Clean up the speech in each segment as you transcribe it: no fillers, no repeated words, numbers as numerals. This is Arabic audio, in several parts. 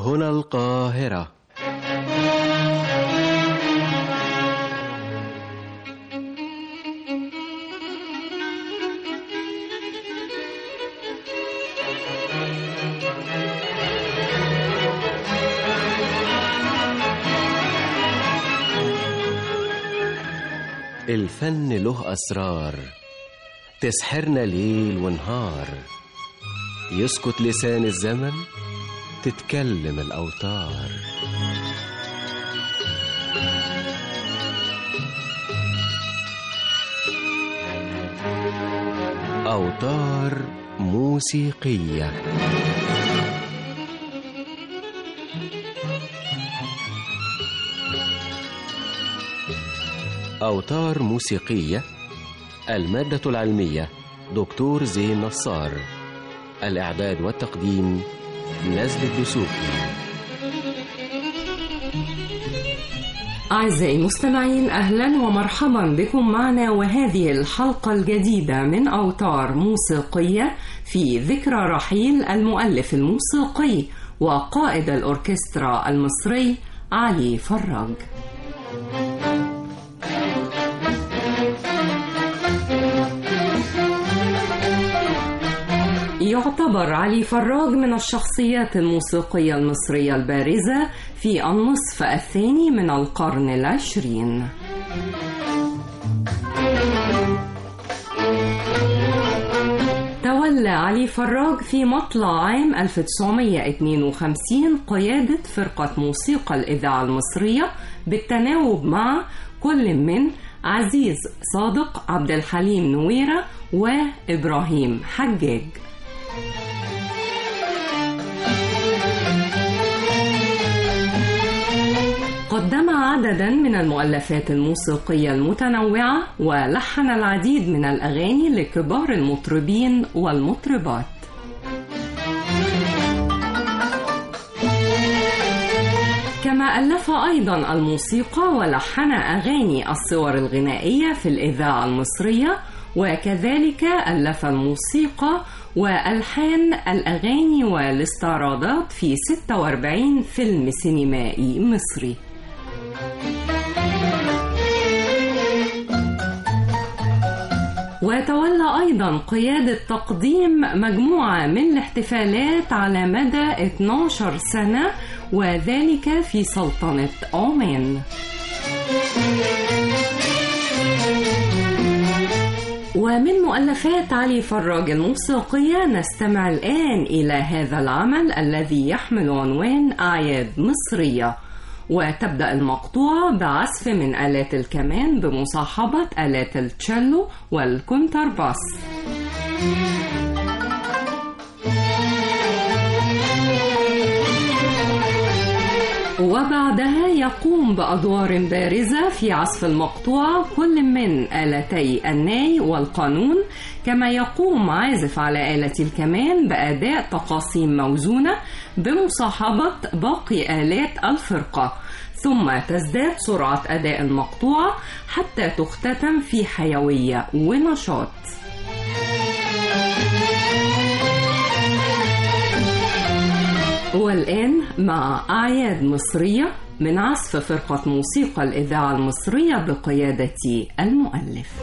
هنا القاهرة. الفن له أسرار تسحرنا ليل ونهار، يسكت لسان الزمن تتكلم الأوتار. أوتار موسيقية. أوتار موسيقية. المادة العلمية دكتور زين نصار. الإعداد والتقديم نزل الدسوقي. أعزائي المستمعين، أهلا ومرحبا بكم معنا وهذه الحلقة الجديدة من أوتار موسيقية في ذكرى رحيل المؤلف الموسيقي وقائد الأوركسترا المصري علي فراج. يعتبر علي فراج من الشخصيات الموسيقية المصرية البارزة في النصف الثاني من القرن العشرين. تولى علي فراج في مطلع عام 1952 قيادة فرقة موسيقى الإذاعة المصرية بالتناوب مع كل من عزيز صادق، عبد الحليم نويرة وإبراهيم حجاج. قدم عددا من المؤلفات الموسيقية المتنوعة ولحن العديد من الأغاني لكبار المطربين والمطربات. كما ألف أيضا الموسيقى ولحن أغاني الصور الغنائية في الإذاعة المصرية، وكذلك ألف الموسيقى وألحان الأغاني والاستعراضات في 46 فيلم سينمائي مصري. وتولى أيضا قيادة تقديم مجموعة من الاحتفالات على مدى 12 سنة، وذلك في سلطنة عمان. ومن مؤلفات علي فراج الموسيقية نستمع الآن إلى هذا العمل الذي يحمل عنوان أعياد مصرية، وتبدأ المقطوعة بعزف من آلات الكمان بمصاحبة آلات التشيلو والكونترباس. وبعدها يقوم بأدوار بارزة في عزف المقطوعة كل من آلتي الناي والقانون، كما يقوم عازف على آلة الكمان بأداء تقاسيم موزونة بمصاحبة باقي آلات الفرقة، ثم تزداد سرعة أداء المقطوعة حتى تختتم في حيوية ونشاط. والآن مع أعياد مصرية من عزف فرقة موسيقى الإذاعة المصرية بقيادة المؤلف.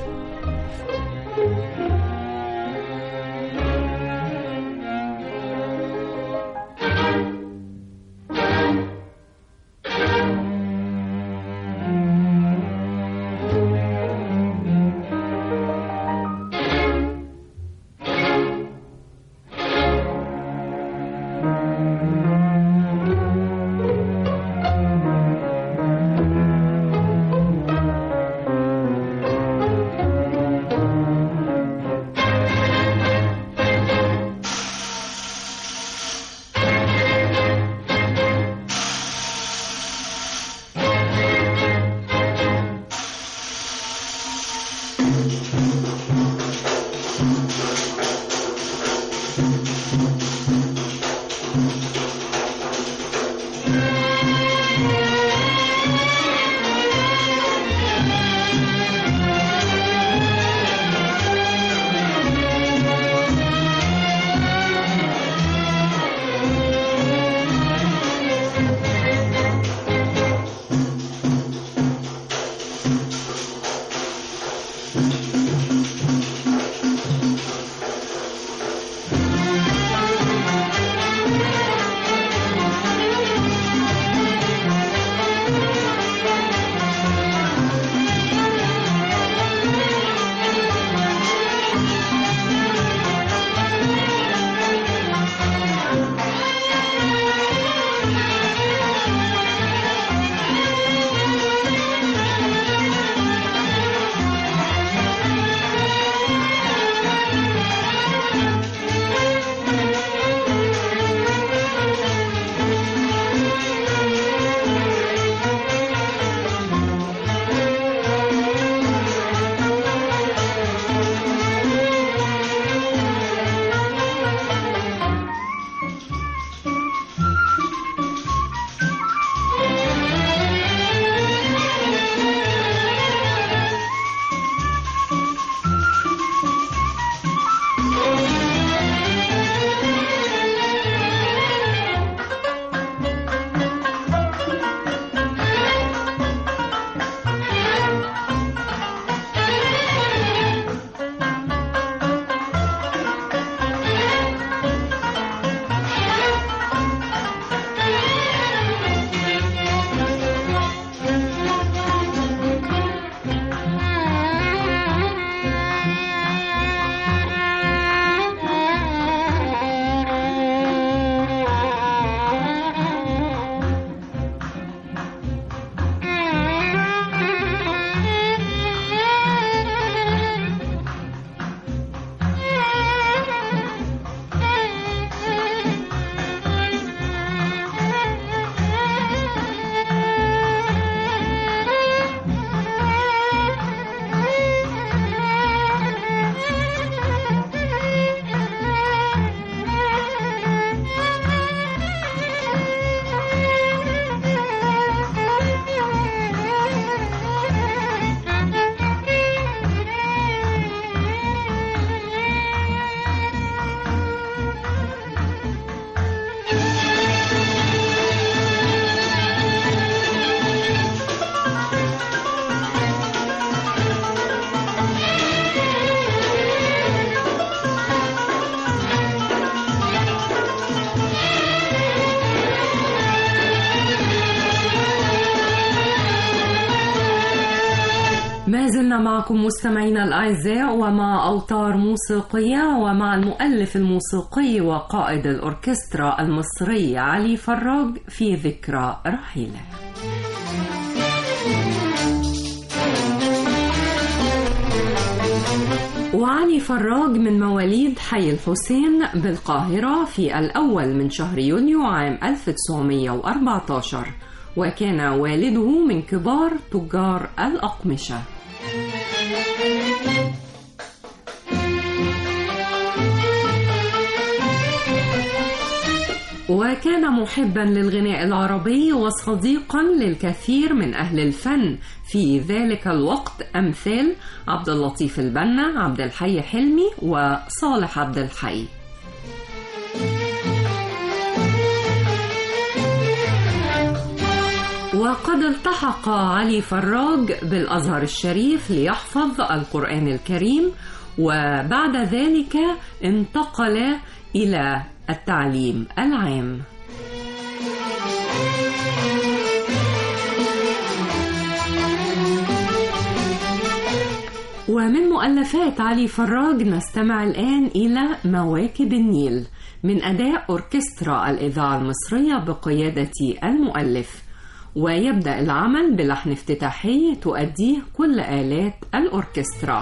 ما زلنا معكم مستمعينا الأعزاء ومع أوتار موسيقية ومع المؤلف الموسيقي وقائد الأوركسترا المصري علي فراج في ذكرى رحيله. وعلي فراج من مواليد حي الحسين بالقاهرة في الأول من شهر يونيو عام 1914، وكان والده من كبار تجار الأقمشة. وكان محبا للغناء العربي وصديقا للكثير من أهل الفن في ذلك الوقت، أمثال عبد اللطيف البنا، عبد الحي حلمي، وصالح عبد الحي. وقد التحق علي فراج بالأزهر الشريف ليحفظ القرآن الكريم، وبعد ذلك انتقل إلى التعليم العام. ومن مؤلفات علي فراج نستمع الآن إلى مواكب النيل من أداء أوركسترا الإذاعة المصرية بقيادة المؤلف، ويبدأ العمل بلحن افتتاحي تؤديه كل آلات الأوركسترا.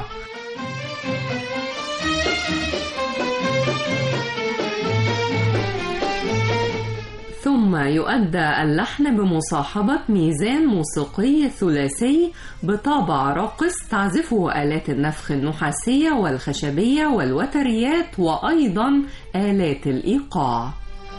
ثم يؤدى اللحن بمصاحبة ميزان موسيقي ثلاثي بطابع راقص تعزفه آلات النفخ النحاسية والخشبية والوتريات وأيضا آلات الإيقاع.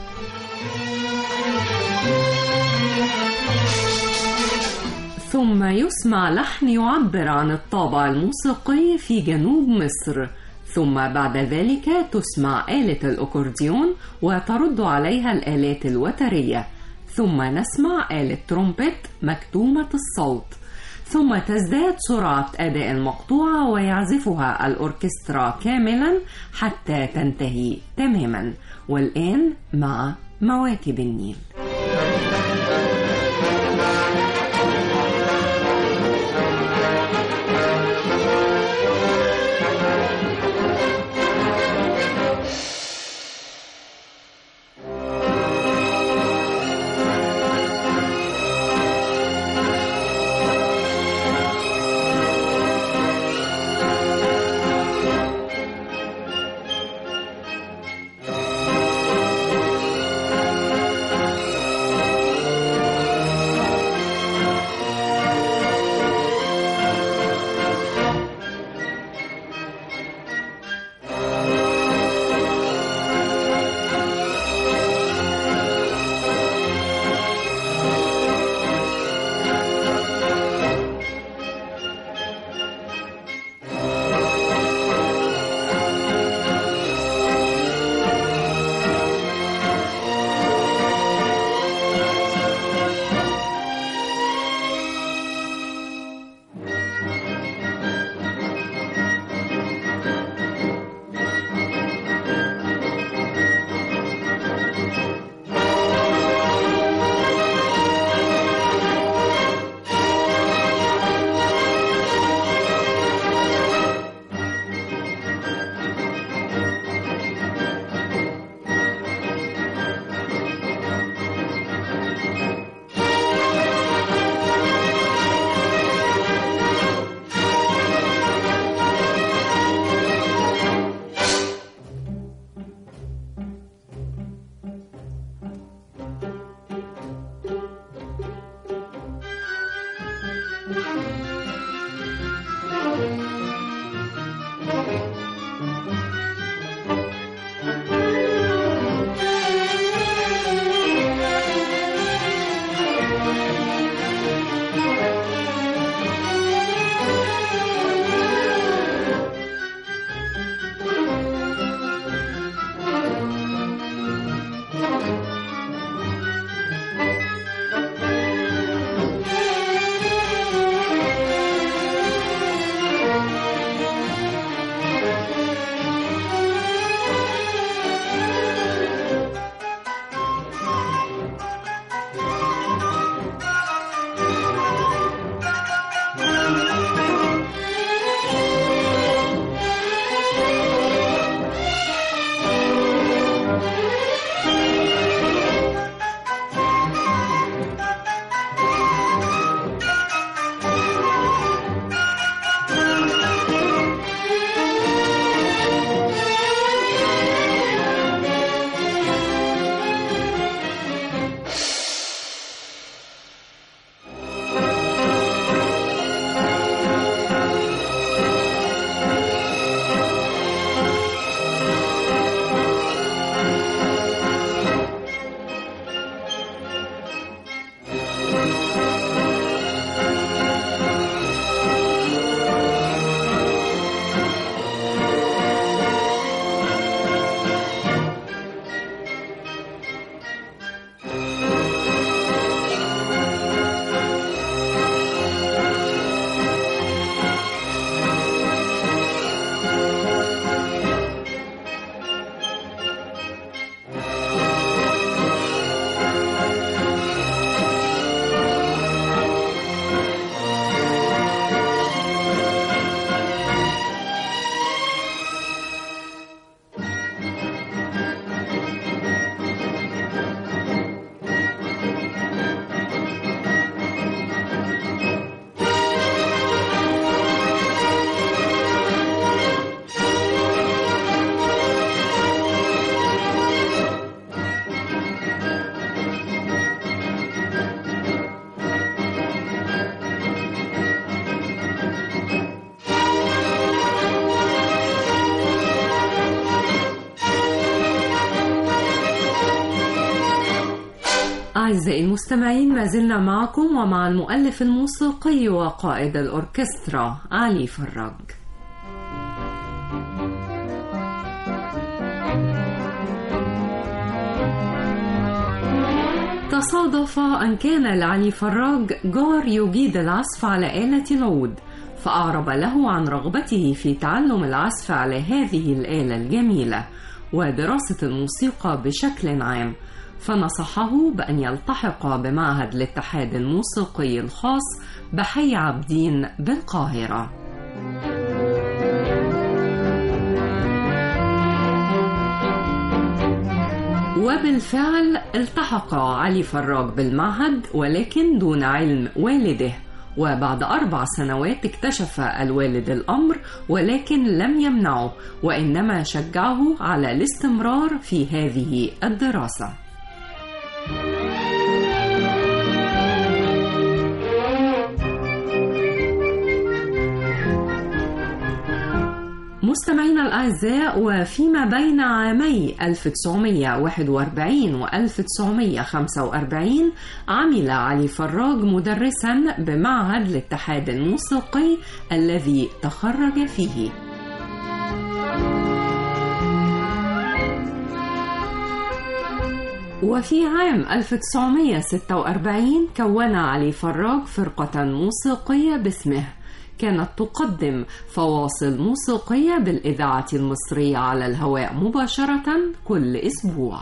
ثم يسمع لحن يعبر عن الطابع الموسيقي في جنوب مصر، ثم بعد ذلك تسمع آلة الأكورديون وترد عليها الآلات الوترية، ثم نسمع آلة ترومبيت مكتومة الصوت، ثم تزداد سرعة أداء المقطوعة ويعزفها الأوركسترا كاملا حتى تنتهي تماما. والآن مع مواكب النيل. أعزائي المستمعين، ما زلنا معكم ومع المؤلف الموسيقي وقائد الأوركسترا علي فراج. تصادف أن كان لعلي فراج جار يجيد العزف على آلة العود، فأعرب له عن رغبته في تعلم العزف على هذه الآلة الجميلة ودراسة الموسيقى بشكل عام، فنصحه بأن يلتحق بمعهد الاتحاد الموسيقي الخاص بحي عابدين بالقاهرة. وبالفعل التحق علي فراج بالمعهد، ولكن دون علم والده، وبعد 4 سنوات اكتشف الوالد الأمر، ولكن لم يمنعه وإنما شجعه على الاستمرار في هذه الدراسة. مستمعينا الأعزاء، وفيما بين عامي 1941 و 1945 عمل علي فراج مدرسا بمعهد الاتحاد الموسيقي الذي تخرج فيه. وفي عام 1946 كون علي فراج فرقة موسيقية باسمه، كانت تقدم فواصل موسيقية بالإذاعة المصرية على الهواء مباشرة كل أسبوع.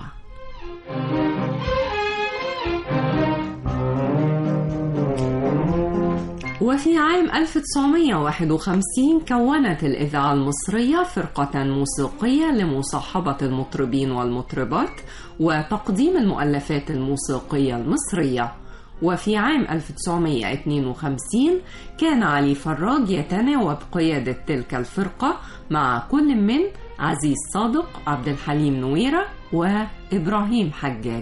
وفي عام 1951 كونت الإذاعة المصرية فرقة موسيقية لمصاحبة المطربين والمطربات وتقديم المؤلفات الموسيقية المصرية. وفي عام 1952 كان علي فراج يتناوب قيادة تلك الفرقة مع كل من عزيز صادق، عبد الحليم نويرة وإبراهيم حجاج.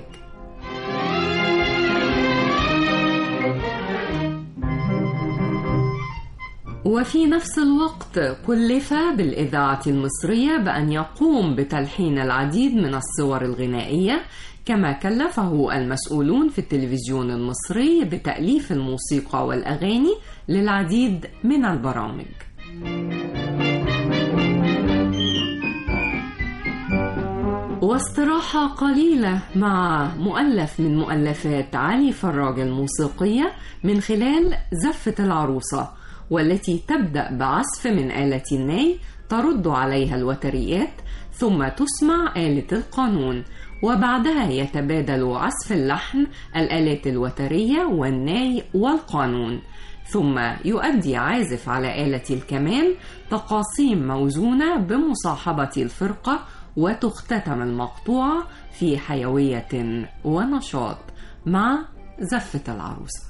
وفي نفس الوقت كلف بالإذاعة المصرية بأن يقوم بتلحين العديد من الصور الغنائية، كما كلفه المسؤولون في التلفزيون المصري بتأليف الموسيقى والأغاني للعديد من البرامج. واستراحة قليلة مع مؤلف من مؤلفات علي فراج الموسيقية من خلال زفة العروسة، والتي تبدأ بعزف من آلة الناي ترد عليها الوتريات، ثم تسمع آلة القانون، وبعدها يتبادل عزف اللحن الآلات الوترية والناي والقانون، ثم يؤدي عازف على آلة الكمان تقاسيم موزونة بمصاحبة الفرقة، وتختتم المقطوعة في حيوية ونشاط مع زفة العروسة.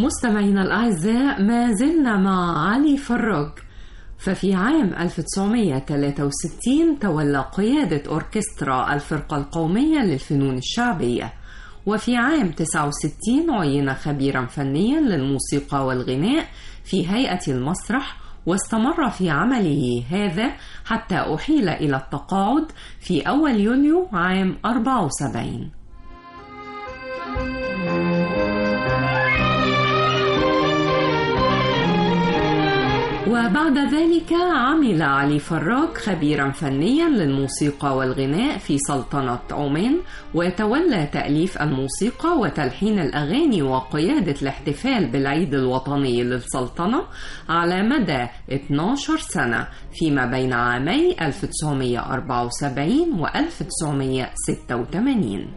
مستمعينا الأعزاء، ما زلنا مع علي فراج. ففي عام 1963 تولى قيادة أوركسترا الفرقة القومية للفنون الشعبية، وفي عام 69 عين خبيرا فنيا للموسيقى والغناء في هيئة المسرح، واستمر في عمله هذا حتى أحيل إلى التقاعد في أول يوليو عام 74. وبعد ذلك عمل علي فراج خبيرا فنيا للموسيقى والغناء في سلطنة عمان، وتولى تأليف الموسيقى وتلحين الأغاني وقيادة الاحتفال بالعيد الوطني للسلطنة على مدى 12 سنة فيما بين عامي 1974 و 1986.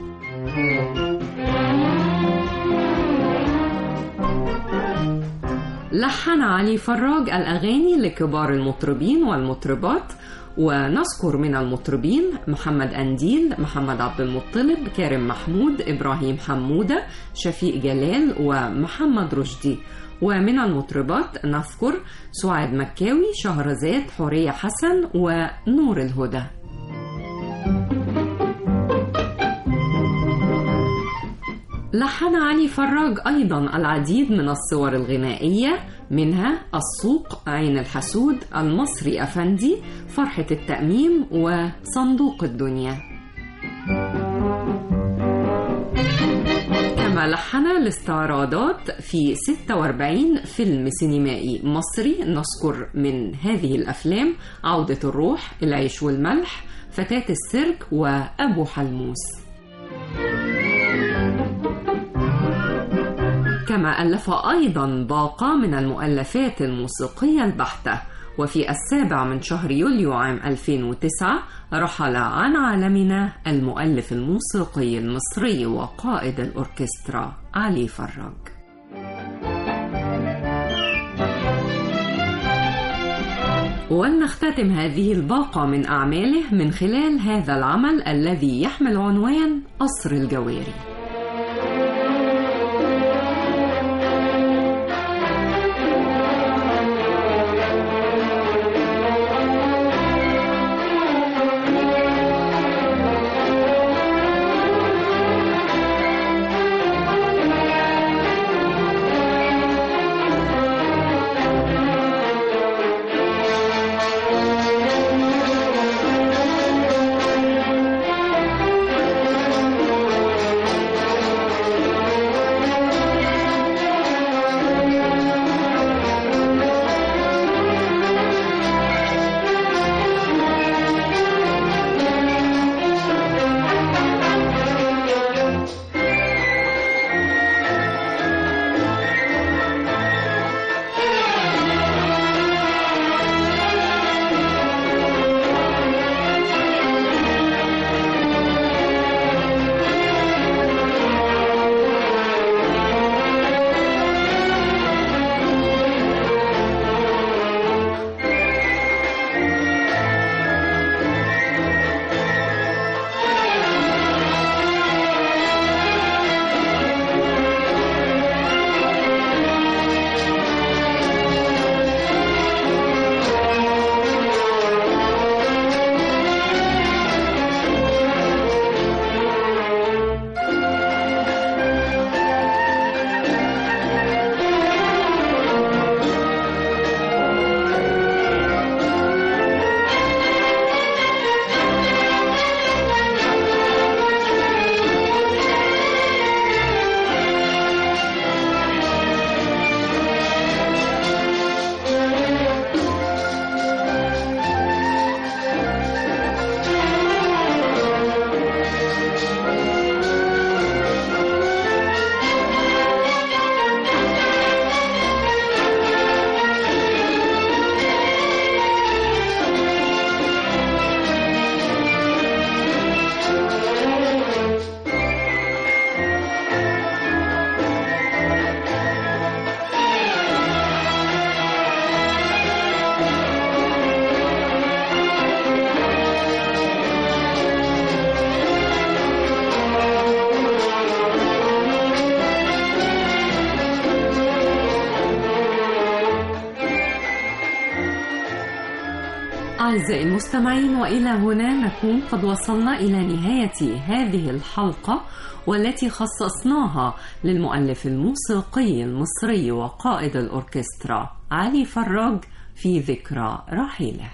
لحن علي فراج الأغاني لكبار المطربين والمطربات، ونذكر من المطربين محمد أنديل، محمد عبد المطلب، كارم محمود، إبراهيم حمودة، شفيق جلال ومحمد رشدي. ومن المطربات نذكر سعاد مكاوي، شهرزاد، حورية حسن ونور الهدى. لحن علي فراج أيضا العديد من الصور الغنائية، منها السوق، عين الحسود، المصري أفندي، فرحة التأميم وصندوق الدنيا. كما لحن الاستعراضات في 46 فيلم سينمائي مصري، نذكر من هذه الأفلام عودة الروح، العيش والملح، فتاة السيرك وأبو حلموس. كما ألف أيضا باقة من المؤلفات الموسيقية البحتة. وفي 7 من شهر يوليو عام 2009 رحل عن عالمنا المؤلف الموسيقي المصري وقائد الأوركسترا علي فراج. ولنختتم هذه الباقة من أعماله من خلال هذا العمل الذي يحمل عنوان قصر الجواري. أعزائي المستمعين، وإلى هنا نكون قد وصلنا إلى نهاية هذه الحلقة، والتي خصصناها للمؤلف الموسيقي المصري وقائد الأوركسترا علي فراج في ذكرى رحيله.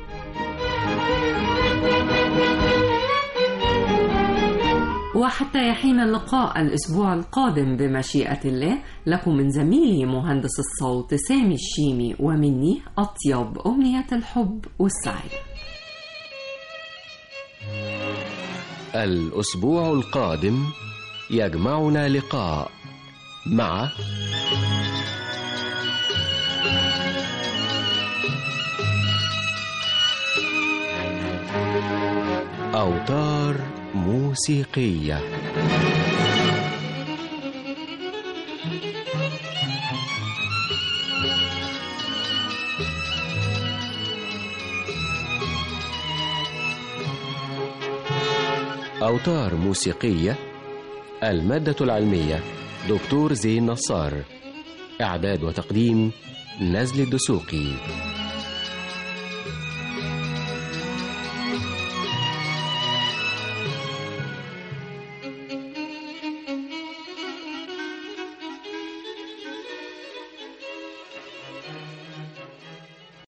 وحتى يحين اللقاء الأسبوع القادم بمشيئة الله، لكم من زميلي مهندس الصوت سامي الشيمي ومني أطيب أمنية الحب والسعادة. الأسبوع القادم يجمعنا لقاء مع أوتار موسيقية. أوتار موسيقية، المادة العلمية دكتور زين نصار، إعداد وتقديم نزل الدسوقي.